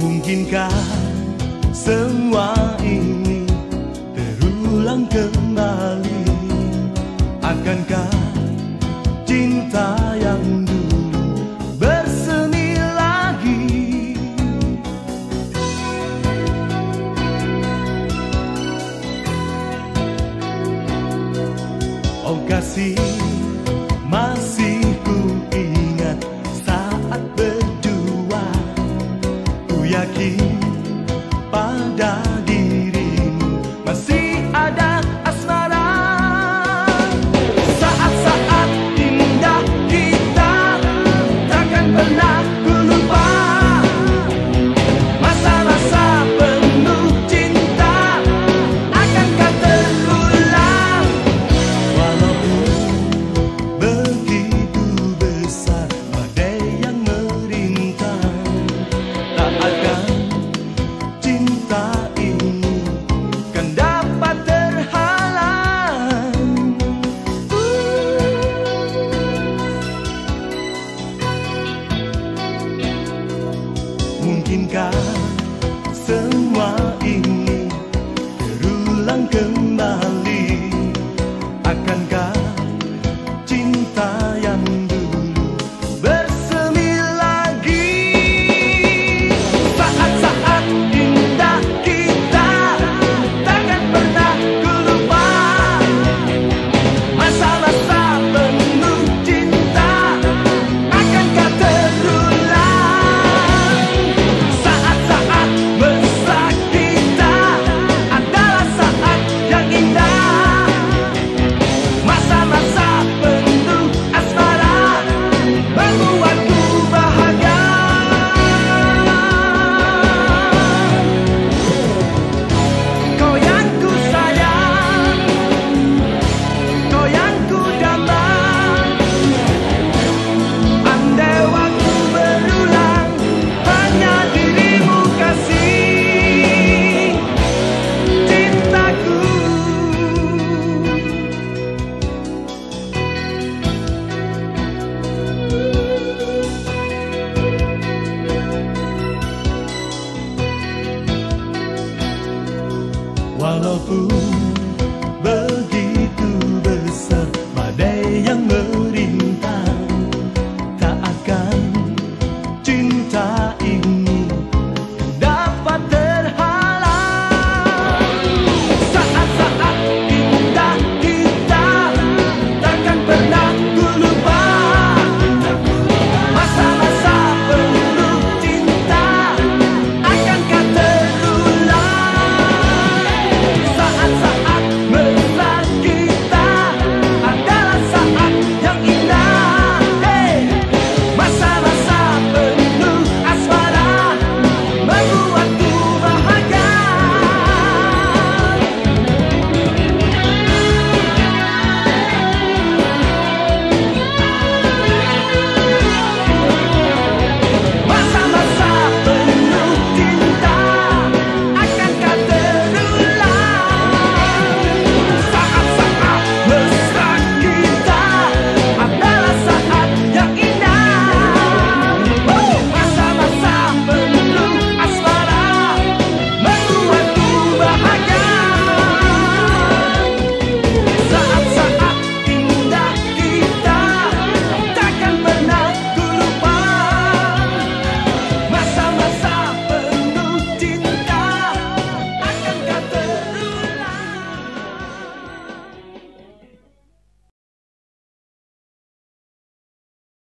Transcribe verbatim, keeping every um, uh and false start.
Mungkinkah semua ini terulang kembali? Akankah cinta yang dulu bersemi lagi? Oh kasih, masih ku ingat saat berdua. Ku yakin pada dirimu masih ada asmara. Saat-saat indah kita takkan pernah ku lupa. Masa-masa penuh cinta akankah terulang? Walaupun begitu besar badai yang merintang, tak akan cinta ini kan dapat terhalang. Mungkinkah semua ini terulang kembali? Akankah cinta yang dulu bersemi lagi? Saat-saat indah kita takkan pernah ku lupa. Masa-masa penuh cinta akankah terulang? Saat-saat mesra kita adalah saat yang indah. Masa-masa penuh asmara membuatku bahagia. Kau yang ku sayang, kau yang ku damba. Andai waktu berulang, hanya dirimu kasih cintaku. Walaupun